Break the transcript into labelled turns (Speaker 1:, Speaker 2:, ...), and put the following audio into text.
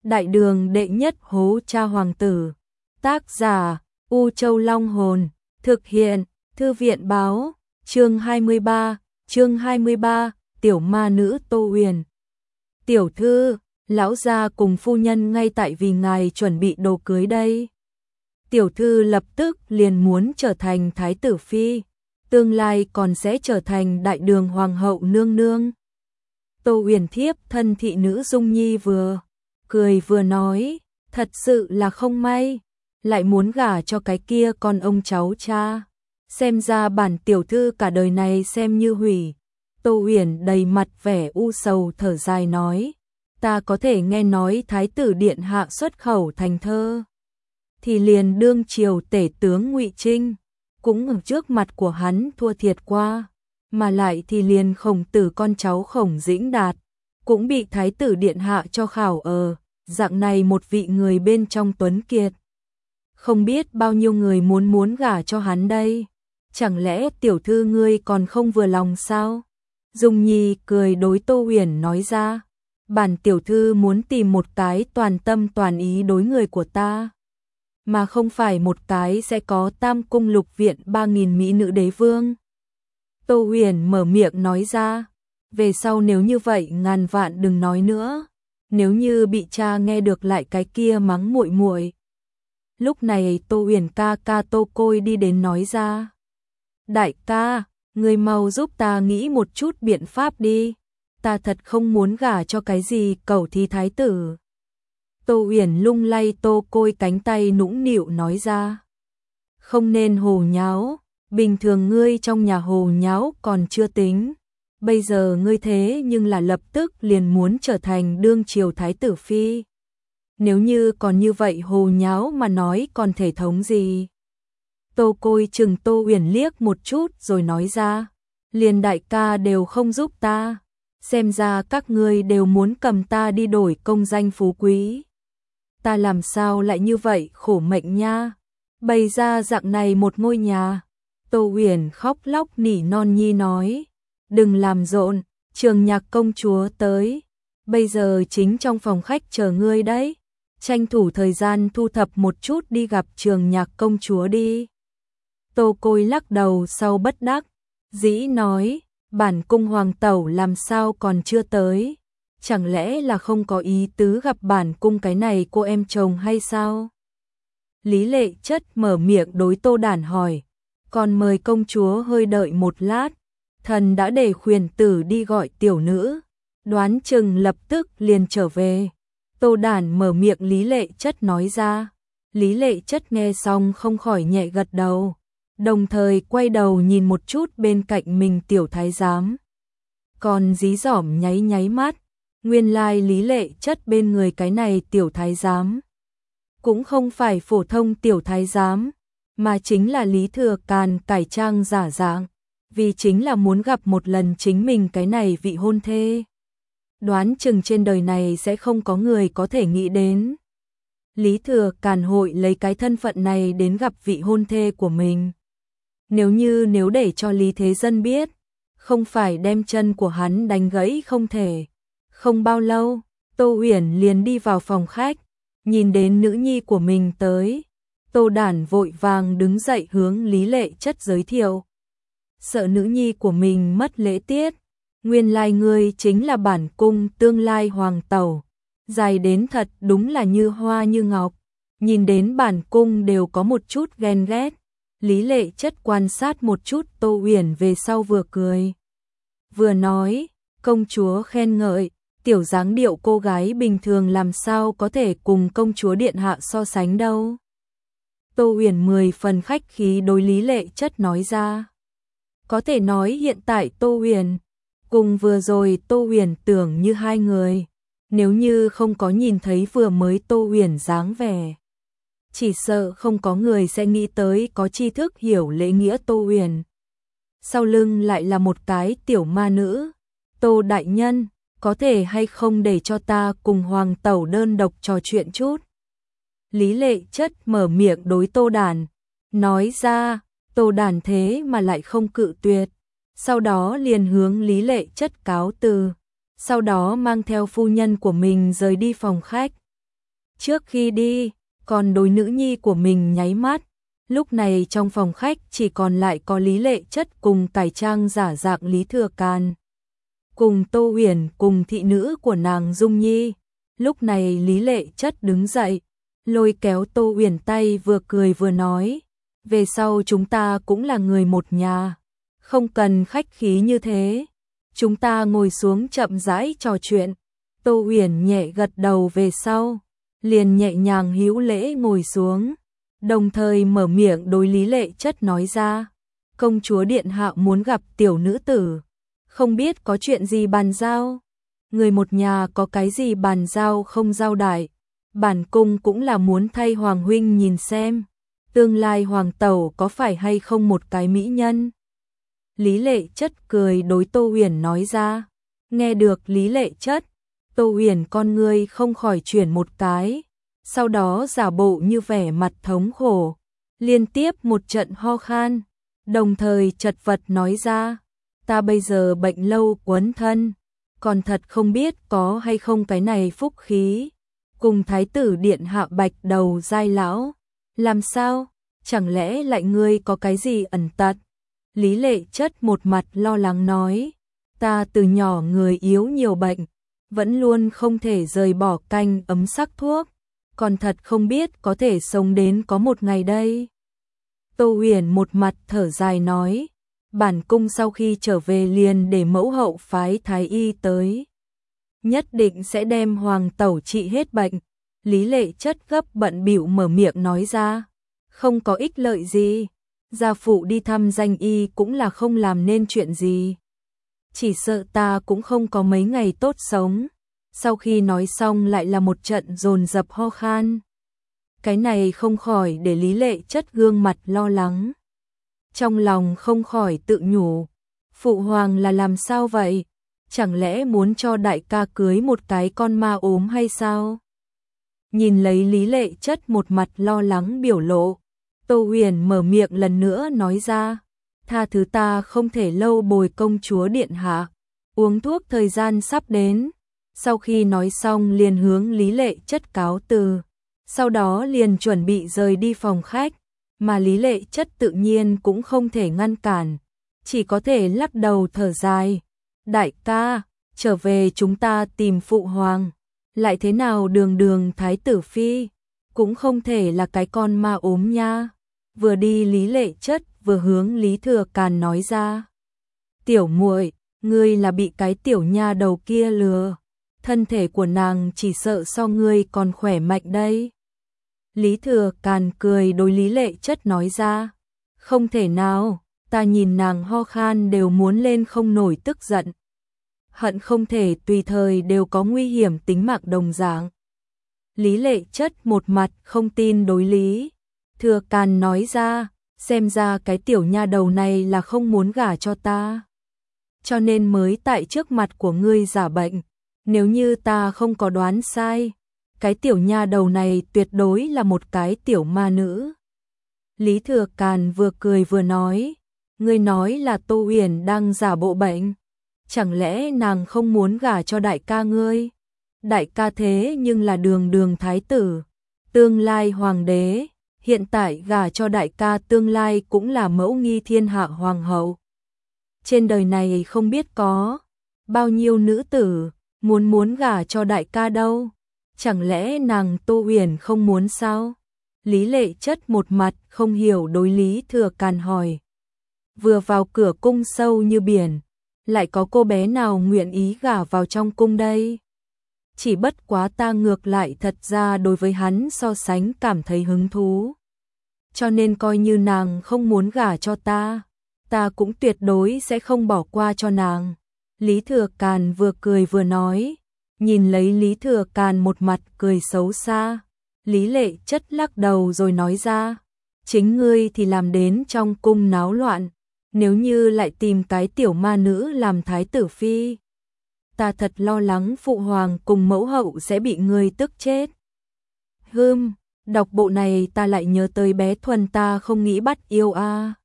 Speaker 1: Đại đường đệ nhất hố cha hoàng tử. Tác giả U Châu Long Hồn. Thực hiện Thư viện Báo. Chương 23, tiểu ma nữ Tô Huyền. Tiểu thư, lão gia cùng phu nhân ngay tại vì ngài chuẩn bị đồ cưới đây. Tiểu thư lập tức liền muốn trở thành thái tử phi, tương lai còn sẽ trở thành đại đường hoàng hậu nương nương. Tô Huyền thiếp thân thị nữ Dung Nhi vừa cười vừa nói, thật sự là không may, lại muốn gả cho cái kia con ông cháu cha. Xem ra bản tiểu thư cả đời này xem như hủy. Tô Huyền đầy mặt vẻ u sầu thở dài nói, ta có thể nghe nói thái tử điện hạ xuất khẩu thành thơ, thì liền đương triều tể tướng Ngụy Trinh cũng ở trước mặt của hắn thua thiệt qua, mà lại thì liền Khổng Tử con cháu Khổng Dĩnh Đạt cũng bị thái tử điện hạ cho khảo dạng này một vị người bên trong tuấn kiệt. Không biết bao nhiêu người muốn gả cho hắn đây. Chẳng lẽ tiểu thư ngươi còn không vừa lòng sao? Dung Nhi cười đối Tô Huyền nói ra, bản tiểu thư muốn tìm một cái toàn tâm toàn ý đối người của ta, mà không phải một cái sẽ có tam cung lục viện 3000 mỹ nữ đế vương. Tô Huyền mở miệng nói ra, về sau nếu như vậy ngàn vạn đừng nói nữa, nếu như bị cha nghe được lại cái kia mắng muội muội. Lúc này Tô Huyền ca ca Tô Côi đi đến nói ra, đại ca, người mau giúp ta nghĩ một chút biện pháp đi, ta thật không muốn gả cho cái gì cẩu thi thái tử. Tô Huyền lung lay Tô Côi cánh tay nũng nịu nói ra, không nên hồ nháo, bình thường ngươi trong nhà hồ nháo còn chưa tính, bây giờ ngươi thế nhưng là lập tức liền muốn trở thành đương triều thái tử phi. Nếu như còn như vậy hồ nháo mà nói còn thể thống gì? Tô Côi chừng Tô Huyền liếc một chút rồi nói ra, liền đại ca đều không giúp ta, xem ra các ngươi đều muốn cầm ta đi đổi công danh phú quý. Ta làm sao lại như vậy khổ mệnh nha, bày ra dạng này một ngôi nhà. Tô Huyền khóc lóc nỉ non nhi nói, đừng làm rộn, Trường Nhạc công chúa tới, bây giờ chính trong phòng khách chờ ngươi đấy, tranh thủ thời gian thu thập một chút đi gặp Trường Nhạc công chúa đi. Tô Côi lắc đầu sau bất đắc dĩ nói, bản cung hoàng tẩu làm sao còn chưa tới, chẳng lẽ là không có ý tứ gặp bản cung cái này cô em chồng hay sao? Lý Lệ Chất mở miệng đối Tô Đản hỏi, còn mời công chúa hơi đợi một lát, thần đã để khuyển tử đi gọi tiểu nữ, đoán chừng lập tức liền trở về. Tô Đản mở miệng Lý Lệ Chất nói ra, Lý Lệ Chất nghe xong không khỏi nhẹ gật đầu, đồng thời quay đầu nhìn một chút bên cạnh mình tiểu thái giám. Còn dí dỏm nháy nháy mắt, nguyên lai Lý Lệ Chất bên người cái này tiểu thái giám cũng không phải phổ thông tiểu thái giám, mà chính là Lý Thừa Càn cải trang giả dạng, vì chính là muốn gặp một lần chính mình cái này vị hôn thê. Đoán chừng trên đời này sẽ không có người có thể nghĩ đến Lý Thừa Càn hội lấy cái thân phận này đến gặp vị hôn thê của mình. Nếu để cho Lý Thế Dân biết, không phải đem chân của hắn đánh gãy không thể. Không bao lâu, Tô Huyền liền đi vào phòng khách, nhìn đến nữ nhi của mình tới. Tô Đản vội vàng đứng dậy hướng Lý Lệ Chất giới thiệu, sợ nữ nhi của mình mất lễ tiết, nguyên lai ngươi chính là bản cung tương lai hoàng tẩu, dài đến thật đúng là như hoa như ngọc, nhìn đến bản cung đều có một chút ghen ghét. Lý Lệ Chất quan sát một chút Tô Huyền về sau vừa cười vừa nói, công chúa khen ngợi, tiểu dáng điệu cô gái bình thường làm sao có thể cùng công chúa điện hạ so sánh đâu. Tô Huyền 10 phần khách khí đối Lý Lệ Chất nói ra. Có thể nói hiện tại Tô Huyền cùng vừa rồi Tô Huyền tưởng như hai người, nếu như không có nhìn thấy vừa mới Tô Huyền dáng vẻ, chỉ sợ không có người sẽ nghĩ tới có tri thức hiểu lễ nghĩa Tô Huyền. Sau lưng lại là một cái tiểu ma nữ. Tô đại nhân, có thể hay không để cho ta cùng hoàng tẩu đơn độc trò chuyện chút? Lý Lệ Chất mở miệng đối Tô Đản nói ra. Tô Đản thế mà lại không cự tuyệt, sau đó liền hướng Lý Lệ Chất cáo từ, sau đó mang theo phu nhân của mình rời đi phòng khách. Trước khi đi, còn đối nữ nhi của mình nháy mắt. Lúc này trong phòng khách chỉ còn lại có Lý Lệ Chất cùng cải trang giả dạng Lý Thừa Càn. Cùng Tô Huyền cùng thị nữ của nàng Dung Nhi. Lúc này Lý Lệ Chất đứng dậy, lôi kéo Tô Huyền tay vừa cười vừa nói. Về sau chúng ta cũng là người một nhà. Không cần khách khí như thế. Chúng ta ngồi xuống chậm rãi trò chuyện. Tô Huyền nhẹ gật đầu về sau. Liền nhẹ nhàng hữu lễ ngồi xuống. Đồng thời mở miệng đối Lý Lệ Chất nói ra. Công chúa điện hạ muốn gặp tiểu nữ tử. Không biết có chuyện gì bàn giao. Người một nhà có cái gì bàn giao không giao đại. Bản cung cũng là muốn thay Hoàng huynh nhìn xem. Tương lai Hoàng tẩu có phải hay không một cái mỹ nhân. Lý Lệ Chất cười đối Tô Huyền nói ra. Nghe được Lý Lệ Chất, Tô Huyền con ngươi không khỏi chuyển một cái. Sau đó giả bộ như vẻ mặt thống khổ. Liên tiếp một trận ho khan. Đồng thời chật vật nói ra. Ta bây giờ bệnh lâu quấn thân. Còn thật không biết có hay không cái này phúc khí. Cùng thái tử điện hạ bạch đầu giai lão. Làm sao? Chẳng lẽ lại ngươi có cái gì ẩn tật? Lý Lệ Chất một mặt lo lắng nói. Ta từ nhỏ người yếu nhiều bệnh. Vẫn luôn không thể rời bỏ canh ấm sắc thuốc. Còn thật không biết có thể sống đến có một ngày đây. Tô Huyền một mặt thở dài nói. Bản cung sau khi trở về liền để mẫu hậu phái thái y tới. Nhất định sẽ đem Hoàng tẩu trị hết bệnh. Lý Lệ Chất gấp bận bịu mở miệng nói ra. Không có ích lợi gì. Gia phụ đi thăm danh y cũng là không làm nên chuyện gì. Chỉ sợ ta cũng không có mấy ngày tốt sống. Sau khi nói xong lại là một trận dồn dập ho khan. Cái này không khỏi để Lý Lệ Chất gương mặt lo lắng. Trong lòng không khỏi tự nhủ. Phụ hoàng là làm sao vậy? Chẳng lẽ muốn cho đại ca cưới một cái con ma ốm hay sao? Nhìn lấy Lý Lệ Chất một mặt lo lắng biểu lộ. Tô Huyền mở miệng lần nữa nói ra. Tha thứ ta không thể lâu bồi công chúa điện hạ. Uống thuốc thời gian sắp đến. Sau khi nói xong liền hướng Lý Lệ Chất cáo từ. Sau đó liền chuẩn bị rời đi phòng khách. Mà Lý Lệ Chất tự nhiên cũng không thể ngăn cản. Chỉ có thể lắc đầu thở dài. Đại ca, trở về chúng ta tìm phụ hoàng. Lại thế nào đường đường thái tử phi. Cũng không thể là cái con ma ốm nha. Vừa đi Lý Lệ Chất vừa hướng Lý Thừa Càn nói ra. Tiểu muội, ngươi là bị cái tiểu nha đầu kia lừa. Thân thể của nàng chỉ sợ so ngươi còn khỏe mạnh đây. Lý Thừa Càn cười đối Lý Lệ Chất nói ra. Không thể nào, ta nhìn nàng ho khan đều muốn lên không nổi tức giận. Hận không thể tùy thời đều có nguy hiểm tính mạng đồng dạng. Lý Lệ Chất một mặt không tin đối Lý Thừa Càn nói ra. Xem ra cái tiểu nha đầu này là không muốn gả cho ta. Cho nên mới tại trước mặt của ngươi giả bệnh. Nếu như ta không có đoán sai, cái tiểu nha đầu này tuyệt đối là một cái tiểu ma nữ. Lý Thừa Càn vừa cười vừa nói. Ngươi nói là Tô Huyền đang giả bộ bệnh. Chẳng lẽ nàng không muốn gả cho đại ca ngươi? Đại ca thế nhưng là đường đường thái tử, tương lai hoàng đế. Hiện tại gả cho đại ca tương lai cũng là mẫu nghi thiên hạ hoàng hậu. Trên đời này không biết có bao nhiêu nữ tử muốn gả cho đại ca đâu. Chẳng lẽ nàng Tô Huyền không muốn sao? Lý Lệ Chất một mặt không hiểu đối Lý Thừa Càn hỏi. Vừa vào cửa cung sâu như biển, lại có cô bé nào nguyện ý gả vào trong cung đây? Chỉ bất quá ta ngược lại thật ra đối với hắn so sánh cảm thấy hứng thú. Cho nên coi như nàng không muốn gả cho ta, ta cũng tuyệt đối sẽ không bỏ qua cho nàng. Lý Thừa Càn vừa cười vừa nói. Nhìn lấy Lý Thừa Càn một mặt cười xấu xa. Lý Lệ Chất lắc đầu rồi nói ra. Chính ngươi thì làm đến trong cung náo loạn. Nếu như lại tìm cái tiểu ma nữ làm thái tử phi, ta thật lo lắng phụ hoàng cùng mẫu hậu sẽ bị ngươi tức chết. Đọc bộ này ta lại nhớ tới bé Thuần ta không nghĩ bắt yêu a.